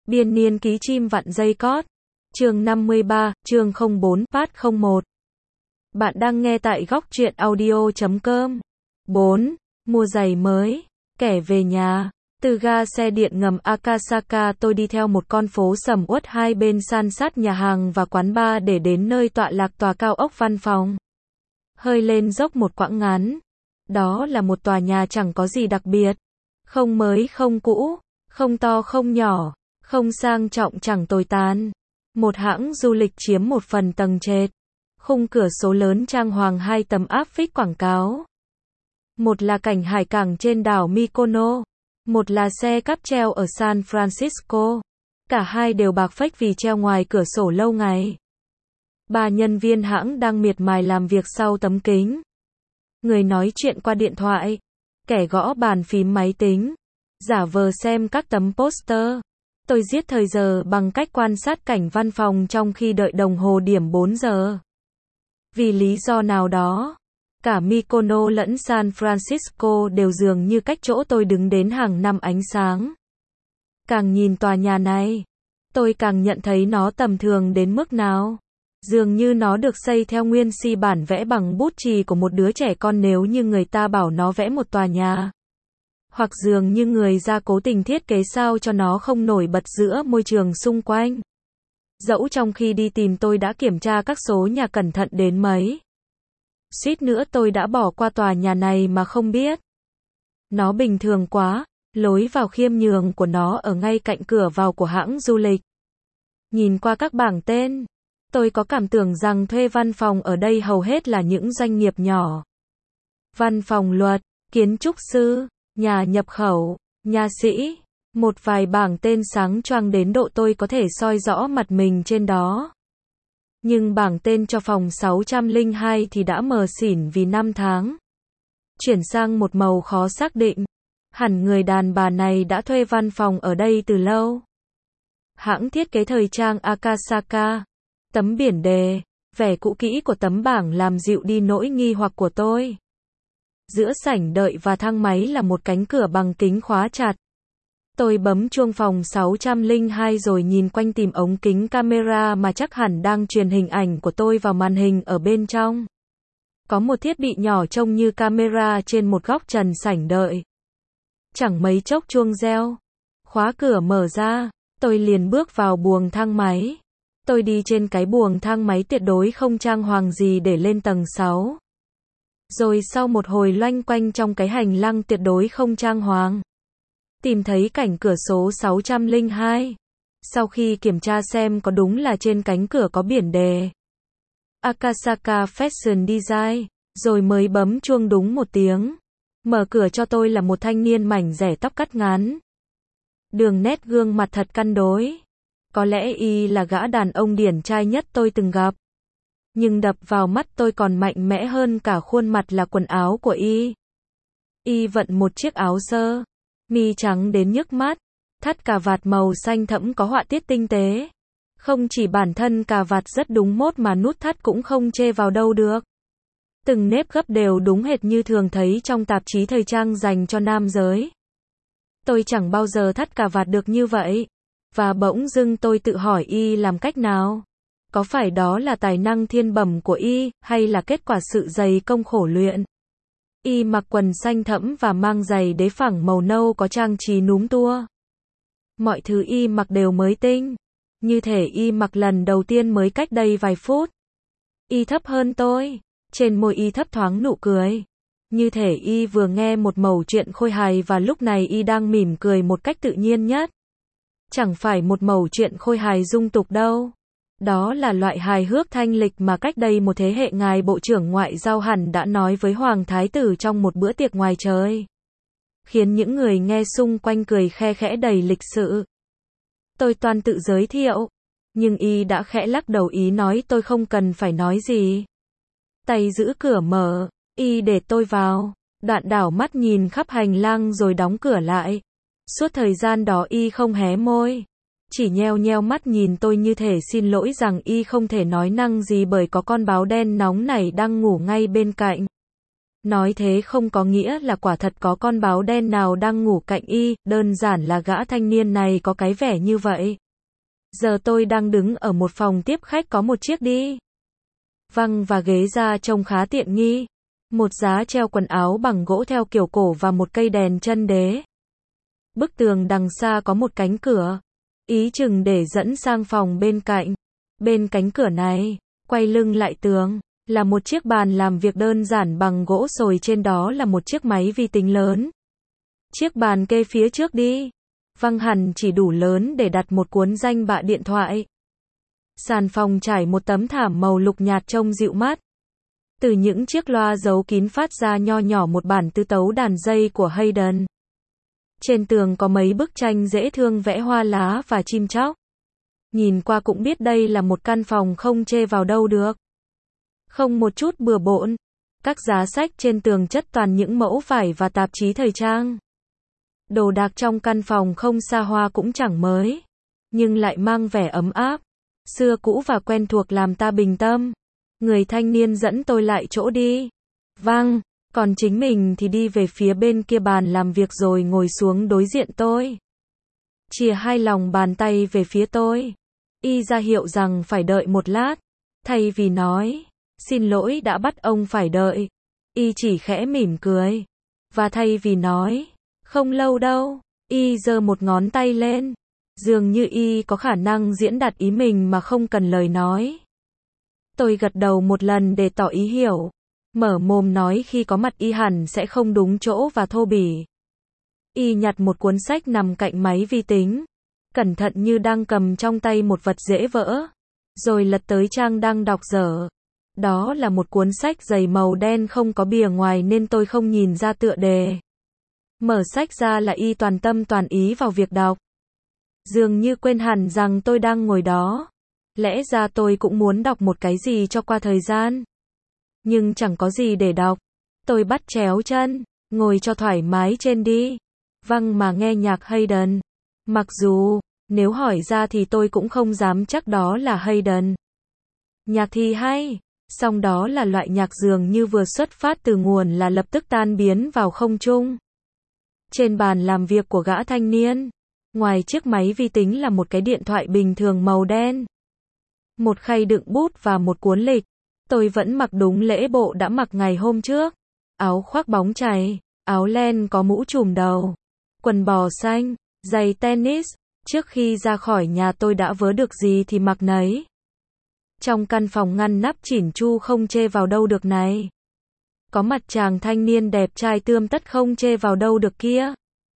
Biên niên ký chim vặn dây cót. Chương 53, chương 04, phát 01. Bạn đang nghe tại góc truyện audio.com. 4. Mua giày mới. Kẻ về nhà. Từ ga xe điện ngầm Akasaka tôi đi theo một con phố sầm uất hai bên san sát nhà hàng và quán bar để đến nơi tọa lạc tòa cao ốc văn phòng. Hơi lên dốc một quãng ngắn. Đó là một tòa nhà chẳng có gì đặc biệt. Không mới không cũ, không to không nhỏ, không sang trọng chẳng tồi tàn. Một hãng du lịch chiếm một phần tầng trệt. Khung cửa sổ lớn trang hoàng hai tấm áp phích quảng cáo. Một là cảnh hải cảng trên đảo Mykonos, một là xe cáp treo ở San Francisco. Cả hai đều bạc phách vì treo ngoài cửa sổ lâu ngày. Ba nhân viên hãng đang miệt mài làm việc sau tấm kính. Người nói chuyện qua điện thoại, kẻ gõ bàn phím máy tính, giả vờ xem các tấm poster. Tôi giết thời giờ bằng cách quan sát cảnh văn phòng trong khi đợi đồng hồ điểm 4 giờ. Vì lý do nào đó, cả Mykonos lẫn San Francisco đều dường như cách chỗ tôi đứng đến hàng năm ánh sáng. Càng nhìn tòa nhà này, tôi càng nhận thấy nó tầm thường đến mức nào. Dường như nó được xây theo nguyên si bản vẽ bằng bút chì của một đứa trẻ con nếu như người ta bảo nó vẽ một tòa nhà. Hoặc dường như người ra cố tình thiết kế sao cho nó không nổi bật giữa môi trường xung quanh. Dẫu trong khi đi tìm tôi đã kiểm tra các số nhà cẩn thận đến mấy. Suýt nữa tôi đã bỏ qua tòa nhà này mà không biết. Nó bình thường quá, lối vào khiêm nhường của nó ở ngay cạnh cửa vào của hãng du lịch. Nhìn qua các bảng tên, tôi có cảm tưởng rằng thuê văn phòng ở đây hầu hết là những doanh nghiệp nhỏ. Văn phòng luật, kiến trúc sư, nhà nhập khẩu, nha sĩ, một vài bảng tên sáng choang đến độ tôi có thể soi rõ mặt mình trên đó. Nhưng bảng tên cho phòng 602 thì đã mờ xỉn vì 5 tháng. Chuyển sang một màu khó xác định. Hẳn người đàn bà này đã thuê văn phòng ở đây từ lâu. Hãng thiết kế thời trang Akasaka. Tấm biển đề, vẻ cũ kỹ của tấm bảng làm dịu đi nỗi nghi hoặc của tôi. Giữa sảnh đợi và thang máy là một cánh cửa bằng kính khóa chặt. Tôi bấm chuông phòng 602 rồi nhìn quanh tìm ống kính camera mà chắc hẳn đang truyền hình ảnh của tôi vào màn hình ở bên trong. Có một thiết bị nhỏ trông như camera trên một góc trần sảnh đợi. Chẳng mấy chốc chuông reo. Khóa cửa mở ra, tôi liền bước vào buồng thang máy. Tôi đi trên cái buồng thang máy tuyệt đối không trang hoàng gì để lên tầng 6. Rồi sau một hồi loanh quanh trong cái hành lang tuyệt đối không trang hoàng, tìm thấy cảnh cửa số 602. Sau khi kiểm tra xem có đúng là trên cánh cửa có biển đề Akasaka Fashion Design, rồi mới bấm chuông đúng một tiếng. Mở cửa cho tôi là một thanh niên mảnh rẻ tóc cắt ngắn. Đường nét gương mặt thật cân đối. Có lẽ y là gã đàn ông điển trai nhất tôi từng gặp. Nhưng đập vào mắt tôi còn mạnh mẽ hơn cả khuôn mặt là quần áo của y. Y vận một chiếc áo sơ mi trắng đến nhức mắt, thắt cà vạt màu xanh thẫm có họa tiết tinh tế. Không chỉ bản thân cà vạt rất đúng mốt mà nút thắt cũng không chê vào đâu được. Từng nếp gấp đều đúng hệt như thường thấy trong tạp chí thời trang dành cho nam giới. Tôi chẳng bao giờ thắt cà vạt được như vậy. Và bỗng dưng tôi tự hỏi y làm cách nào? Có phải đó là tài năng thiên bẩm của y, hay là kết quả sự dày công khổ luyện? Y mặc quần xanh thẫm và mang giày đế phẳng màu nâu có trang trí núm tua. Mọi thứ y mặc đều mới tinh. Như thể y mặc lần đầu tiên mới cách đây vài phút. Y thấp hơn tôi. Trên môi y thấp thoáng nụ cười. Như thể y vừa nghe một mẩu chuyện khôi hài và lúc này y đang mỉm cười một cách tự nhiên nhất. Chẳng phải một mẩu chuyện khôi hài dung tục đâu. Đó là loại hài hước thanh lịch mà cách đây một thế hệ ngài Bộ trưởng Ngoại giao hẳn đã nói với Hoàng Thái tử trong một bữa tiệc ngoài trời. Khiến những người nghe xung quanh cười khe khẽ đầy lịch sự. Tôi toan tự giới thiệu. Nhưng y đã khẽ lắc đầu ý nói tôi không cần phải nói gì. Tay giữ cửa mở, y để tôi vào. Đoạn đảo mắt nhìn khắp hành lang rồi đóng cửa lại. Suốt thời gian đó y không hé môi. Chỉ nheo nheo mắt nhìn tôi như thể xin lỗi rằng y không thể nói năng gì bởi có con báo đen nóng này đang ngủ ngay bên cạnh. Nói thế không có nghĩa là quả thật có con báo đen nào đang ngủ cạnh y, đơn giản là gã thanh niên này có cái vẻ như vậy. Giờ tôi đang đứng ở một phòng tiếp khách có một chiếc đi văng và ghế ra trông khá tiện nghi. Một giá treo quần áo bằng gỗ theo kiểu cổ và một cây đèn chân đế. Bức tường đằng xa có một cánh cửa, ý chừng để dẫn sang phòng bên cạnh. Bên cánh cửa này, quay lưng lại tường, là một chiếc bàn làm việc đơn giản bằng gỗ sồi, trên đó là một chiếc máy vi tính lớn. Chiếc bàn kê phía trước đi văng hẳn chỉ đủ lớn để đặt một cuốn danh bạ điện thoại. Sàn phòng trải một tấm thảm màu lục nhạt trông dịu mắt. Từ những chiếc loa giấu kín phát ra nho nhỏ một bản tứ tấu đàn dây của Haydn. Trên tường có mấy bức tranh dễ thương vẽ hoa lá và chim chóc. Nhìn qua cũng biết đây là một căn phòng không chê vào đâu được. Không một chút bừa bộn. Các giá sách trên tường chất toàn những mẫu vải và tạp chí thời trang. Đồ đạc trong căn phòng không xa hoa cũng chẳng mới, nhưng lại mang vẻ ấm áp, xưa cũ và quen thuộc làm ta bình tâm. Người thanh niên dẫn tôi lại chỗ đi văng, còn chính mình thì đi về phía bên kia bàn làm việc rồi ngồi xuống đối diện tôi. Chìa hai lòng bàn tay về phía tôi. Y ra hiệu rằng phải đợi một lát. Thay vì nói, xin lỗi đã bắt ông phải đợi, Y chỉ khẽ mỉm cười. Và thay vì nói, không lâu đâu, Y giơ một ngón tay lên. Dường như Y có khả năng diễn đạt ý mình mà không cần lời nói. Tôi gật đầu một lần để tỏ ý hiểu. Mở mồm nói khi có mặt Y hẳn sẽ không đúng chỗ và thô bỉ. Y nhặt một cuốn sách nằm cạnh máy vi tính, cẩn thận như đang cầm trong tay một vật dễ vỡ, rồi lật tới trang đang đọc dở. Đó là một cuốn sách dày màu đen không có bìa ngoài nên tôi không nhìn ra tựa đề. Mở sách ra là Y toàn tâm toàn ý vào việc đọc. Dường như quên hẳn rằng tôi đang ngồi đó. Lẽ ra tôi cũng muốn đọc một cái gì cho qua thời gian. Nhưng chẳng có gì để đọc. Tôi bắt chéo chân, ngồi cho thoải mái trên đi văng mà nghe nhạc Haydn. Mặc dù, nếu hỏi ra thì tôi cũng không dám chắc đó là Haydn. Nhạc thì hay, song đó là loại nhạc dường như vừa xuất phát từ nguồn là lập tức tan biến vào không trung. Trên bàn làm việc của gã thanh niên, ngoài chiếc máy vi tính là một cái điện thoại bình thường màu đen, một khay đựng bút và một cuốn lịch. Tôi vẫn mặc đúng lễ bộ đã mặc ngày hôm trước. Áo khoác bóng chày, áo len có mũ trùm đầu, quần bò xanh, giày tennis. Trước khi ra khỏi nhà tôi đã vớ được gì thì mặc nấy. Trong căn phòng ngăn nắp chỉn chu không chê vào đâu được này. Có mặt chàng thanh niên đẹp trai tươm tất không chê vào đâu được kia.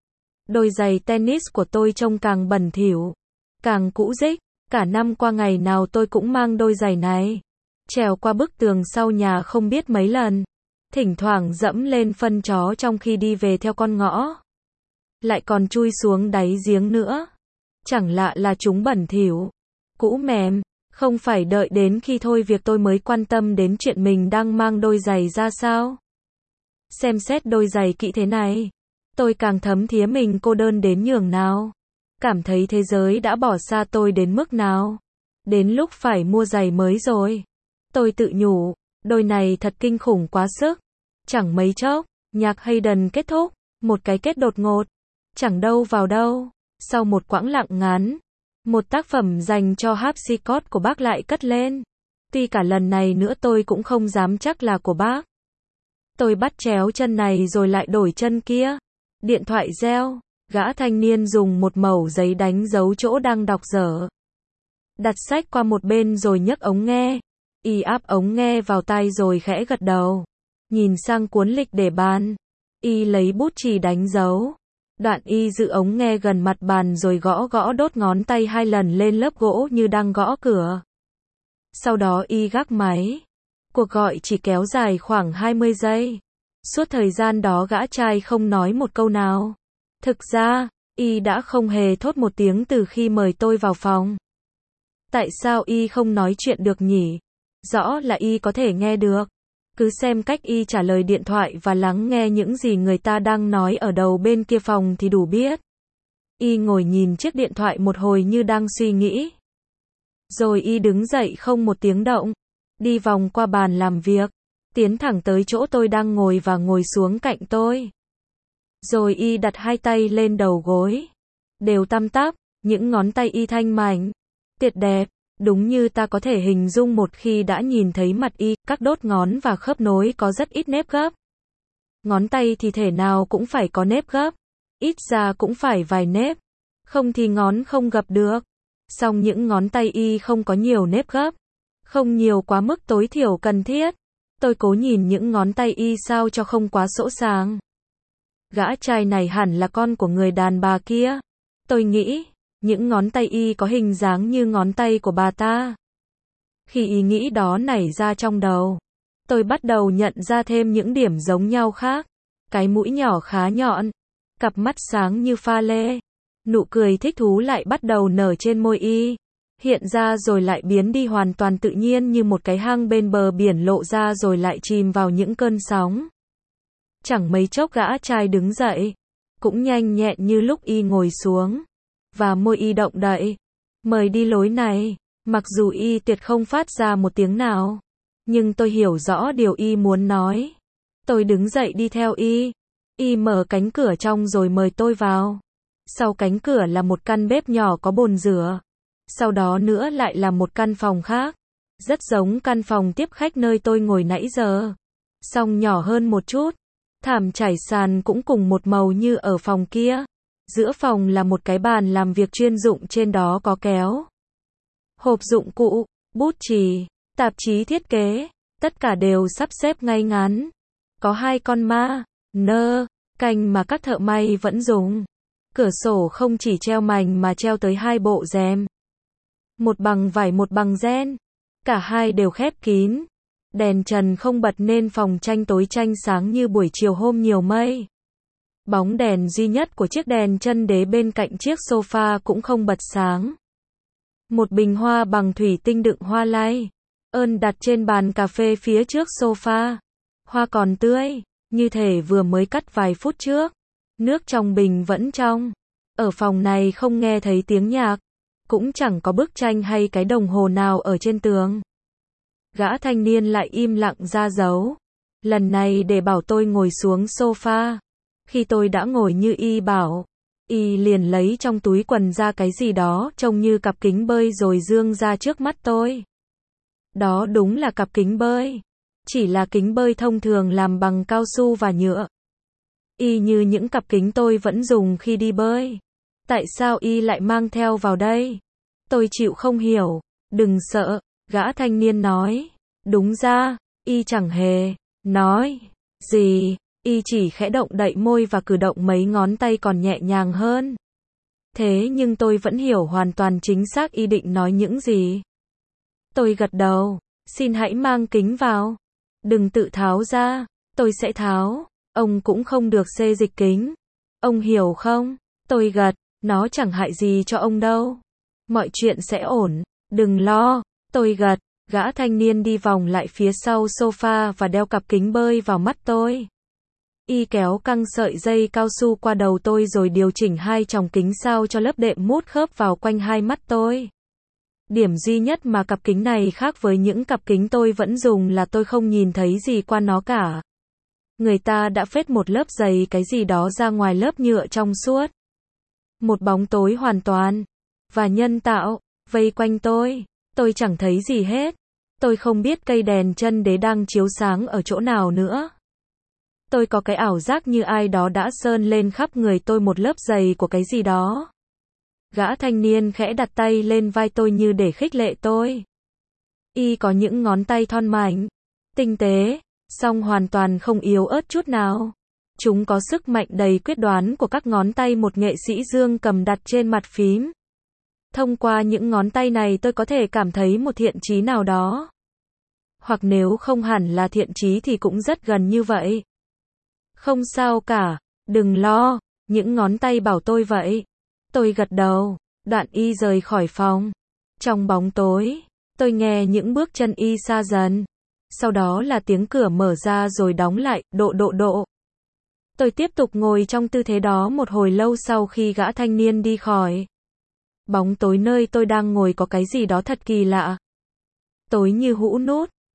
Đôi giày tennis của tôi trông càng bẩn thỉu, càng cũ rích. Cả năm qua ngày nào tôi cũng mang đôi giày này. Trèo qua bức tường sau nhà không biết mấy lần. Thỉnh thoảng dẫm lên phân chó trong khi đi về theo con ngõ. Lại còn chui xuống đáy giếng nữa. Chẳng lạ là chúng bẩn thỉu, cũ mềm. Không phải đợi đến khi thôi việc tôi mới quan tâm đến chuyện mình đang mang đôi giày ra sao. Xem xét đôi giày kỹ thế này, tôi càng thấm thía mình cô đơn đến nhường nào. Cảm thấy thế giới đã bỏ xa tôi đến mức nào. Đến lúc phải mua giày mới rồi. Tôi tự nhủ, đôi này thật kinh khủng quá sức. Chẳng mấy chốc, nhạc Haydn kết thúc, một cái kết đột ngột, chẳng đâu vào đâu. Sau một quãng lặng ngắn, một tác phẩm dành cho harpsichord của bác lại cất lên. Tuy cả lần này nữa tôi cũng không dám chắc là của bác. Tôi bắt chéo chân này rồi lại đổi chân kia. Điện thoại reo, gã thanh niên dùng một mẩu giấy đánh dấu chỗ đang đọc dở. Đặt sách qua một bên rồi nhấc ống nghe. Y áp ống nghe vào tai rồi khẽ gật đầu. Nhìn sang cuốn lịch để bàn. Y lấy bút chì đánh dấu. Đoạn Y giữ ống nghe gần mặt bàn rồi gõ gõ đốt ngón tay 2 lần lên lớp gỗ như đang gõ cửa. Sau đó Y gác máy. Cuộc gọi chỉ kéo dài khoảng 20 giây. Suốt thời gian đó gã trai không nói một câu nào. Thực ra, Y đã không hề thốt một tiếng từ khi mời tôi vào phòng. Tại sao Y không nói chuyện được nhỉ? Rõ là Y có thể nghe được. Cứ xem cách Y trả lời điện thoại và lắng nghe những gì người ta đang nói ở đầu bên kia phòng thì đủ biết. Y ngồi nhìn chiếc điện thoại một hồi như đang suy nghĩ. Rồi Y đứng dậy không một tiếng động. Đi vòng qua bàn làm việc. tiến thẳng tới chỗ tôi đang ngồi và ngồi xuống cạnh tôi. Rồi y đặt hai tay lên đầu gối. Đều tăm tắp, những ngón tay y thanh mảnh, tuyệt đẹp, đúng như ta có thể hình dung một khi đã nhìn thấy mặt y, các đốt ngón và khớp nối có rất ít nếp gấp. Ngón tay thì thể nào cũng phải có nếp gấp, ít ra cũng phải vài nếp, không thì ngón không gập được. Song những ngón tay y không có nhiều nếp gấp, không nhiều quá mức tối thiểu cần thiết. Tôi cố nhìn những ngón tay y sao cho không quá sỗ sàng. Gã trai này hẳn là con của người đàn bà kia. Tôi nghĩ, những ngón tay y có hình dáng như ngón tay của bà ta. Khi ý nghĩ đó nảy ra trong đầu, tôi bắt đầu nhận ra thêm những điểm giống nhau khác. Cái mũi nhỏ khá nhọn, cặp mắt sáng như pha lê. Nụ cười thích thú lại bắt đầu nở trên môi y. Hiện ra rồi lại biến đi hoàn toàn tự nhiên như một cái hang bên bờ biển lộ ra rồi lại chìm vào những cơn sóng. Chẳng mấy chốc gã trai đứng dậy, cũng nhanh nhẹn như lúc y ngồi xuống. Và môi y động đậy, mời đi lối này. Mặc dù y tuyệt không phát ra một tiếng nào, nhưng tôi hiểu rõ điều y muốn nói. Tôi đứng dậy đi theo y. Y mở cánh cửa trong rồi mời tôi vào. Sau cánh cửa là một căn bếp nhỏ có bồn rửa. Sau đó nữa lại là một căn phòng khác, rất giống căn phòng tiếp khách nơi tôi ngồi nãy giờ. Song nhỏ hơn một chút. Thảm trải sàn cũng cùng một màu như ở phòng kia. Giữa phòng là một cái bàn làm việc chuyên dụng, trên đó có kéo, hộp dụng cụ, bút chì, tạp chí thiết kế, tất cả đều sắp xếp ngay ngắn. Có hai con ma, nơ, cành mà các thợ may vẫn dùng. Cửa sổ không chỉ treo mành mà treo tới hai bộ rèm. Một bằng vải một bằng ren. Cả hai đều khép kín. Đèn trần không bật nên phòng tranh tối tranh sáng như buổi chiều hôm nhiều mây. Bóng đèn duy nhất của chiếc đèn chân đế bên cạnh chiếc sofa cũng không bật sáng. Một bình hoa bằng thủy tinh đựng hoa lay ơn đặt trên bàn cà phê phía trước sofa. Hoa còn tươi, như thể vừa mới cắt vài phút trước. Nước trong bình vẫn trong. Ở phòng này không nghe thấy tiếng nhạc, cũng chẳng có bức tranh hay cái đồng hồ nào ở trên tường. Gã thanh niên lại im lặng ra dấu. Lần này để bảo tôi ngồi xuống sofa. Khi tôi đã ngồi như y bảo, y liền lấy trong túi quần ra cái gì đó trông như cặp kính bơi rồi giương ra trước mắt tôi. Đó đúng là cặp kính bơi. Chỉ là kính bơi thông thường làm bằng cao su và nhựa. Y như những cặp kính tôi vẫn dùng khi đi bơi. Tại sao y lại mang theo vào đây? Tôi chịu không hiểu. Đừng sợ, gã thanh niên nói. Đúng ra, y chẳng hề nói gì. Y chỉ khẽ động đậy môi và cử động mấy ngón tay còn nhẹ nhàng hơn. Thế nhưng tôi vẫn hiểu hoàn toàn chính xác y định nói những gì. Tôi gật đầu. Xin hãy mang kính vào. Đừng tự tháo ra. Tôi sẽ tháo. Ông cũng không được xê dịch kính. Ông hiểu không? Tôi gật. Nó chẳng hại gì cho ông đâu. Mọi chuyện sẽ ổn. Đừng lo. Tôi gật. Gã thanh niên đi vòng lại phía sau sofa và đeo cặp kính bơi vào mắt tôi. Y kéo căng sợi dây cao su qua đầu tôi rồi điều chỉnh hai tròng kính sao cho lớp đệm mút khớp vào quanh hai mắt tôi. Điểm duy nhất mà cặp kính này khác với những cặp kính tôi vẫn dùng là tôi không nhìn thấy gì qua nó cả. Người ta đã phết một lớp dày cái gì đó ra ngoài lớp nhựa trong suốt. Một bóng tối hoàn toàn và nhân tạo vây quanh tôi. Tôi chẳng thấy gì hết. Tôi không biết cây đèn chân đế đang chiếu sáng ở chỗ nào nữa. Tôi có cái ảo giác như ai đó đã sơn lên khắp người tôi một lớp dày của cái gì đó. Gã thanh niên khẽ đặt tay lên vai tôi như để khích lệ tôi. Y có những ngón tay thon mảnh, tinh tế, song hoàn toàn không yếu ớt chút nào. Chúng có sức mạnh đầy quyết đoán của các ngón tay một nghệ sĩ dương cầm đặt trên mặt phím. Thông qua những ngón tay này tôi có thể cảm thấy một thiện chí nào đó. Hoặc nếu không hẳn là thiện chí thì cũng rất gần như vậy. Không sao cả, đừng lo, những ngón tay bảo tôi vậy. Tôi gật đầu, đoạn y rời khỏi phòng. Trong bóng tối, tôi nghe những bước chân y xa dần. Sau đó là tiếng cửa mở ra rồi đóng lại, độ. Tôi tiếp tục ngồi trong tư thế đó một hồi lâu sau khi gã thanh niên đi khỏi. Bóng tối nơi tôi đang ngồi có cái gì đó thật kỳ lạ. Tối như hũ nút,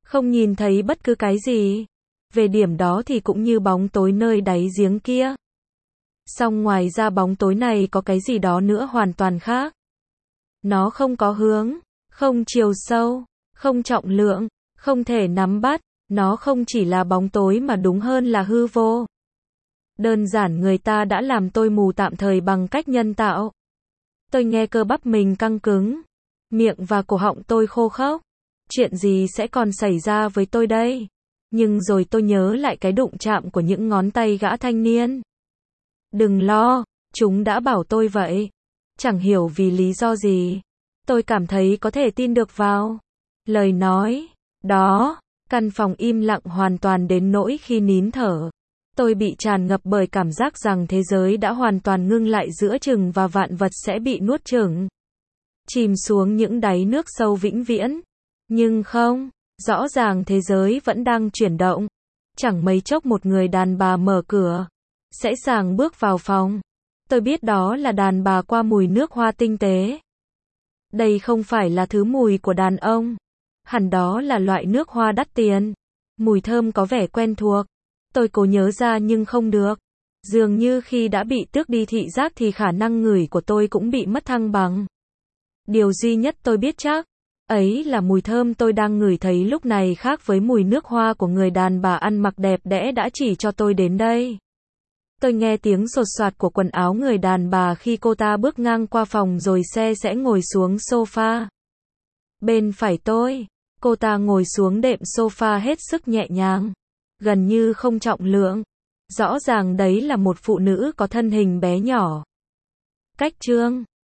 Không nhìn thấy bất cứ cái gì. Về điểm đó thì cũng như bóng tối nơi đáy giếng kia. Song ngoài ra bóng tối này có cái gì đó nữa hoàn toàn khác. Nó không có hướng, không chiều sâu, không trọng lượng, không thể nắm bắt. Nó không chỉ là bóng tối mà đúng hơn là hư vô. Đơn giản người ta đã làm tôi mù tạm thời bằng cách nhân tạo. Tôi nghe cơ bắp mình căng cứng. Miệng và cổ họng tôi khô khốc. Chuyện gì sẽ còn xảy ra với tôi đây? Nhưng rồi tôi nhớ lại cái đụng chạm của những ngón tay gã thanh niên. Đừng lo, chúng đã bảo tôi vậy. Chẳng hiểu vì lý do gì. Tôi cảm thấy có thể tin được vào lời nói đó. Căn phòng im lặng hoàn toàn đến nỗi khi nín thở. Tôi bị tràn ngập bởi cảm giác rằng thế giới đã hoàn toàn ngưng lại giữa chừng và vạn vật sẽ bị nuốt chửng. Chìm xuống những đáy nước sâu vĩnh viễn. Nhưng không, rõ ràng thế giới vẫn đang chuyển động. Chẳng mấy chốc một người đàn bà mở cửa. Sẽ sàng bước vào phòng. Tôi biết đó là đàn bà qua mùi nước hoa tinh tế. Đây không phải là thứ mùi của đàn ông. Hẳn đó là loại nước hoa đắt tiền. Mùi thơm có vẻ quen thuộc. Tôi cố nhớ ra nhưng không được. Dường như khi đã bị tước đi thị giác thì khả năng ngửi của tôi cũng bị mất thăng bằng. Điều duy nhất tôi biết chắc, ấy là mùi thơm tôi đang ngửi thấy lúc này khác với mùi nước hoa của người đàn bà ăn mặc đẹp đẽ đã chỉ cho tôi đến đây. Tôi nghe tiếng sột soạt của quần áo người đàn bà khi cô ta bước ngang qua phòng rồi xe sẽ ngồi xuống sofa. Bên phải tôi, cô ta ngồi xuống đệm sofa hết sức nhẹ nhàng, gần như không trọng lượng. Rõ ràng đấy là một phụ nữ có thân hình bé nhỏ. Cách chương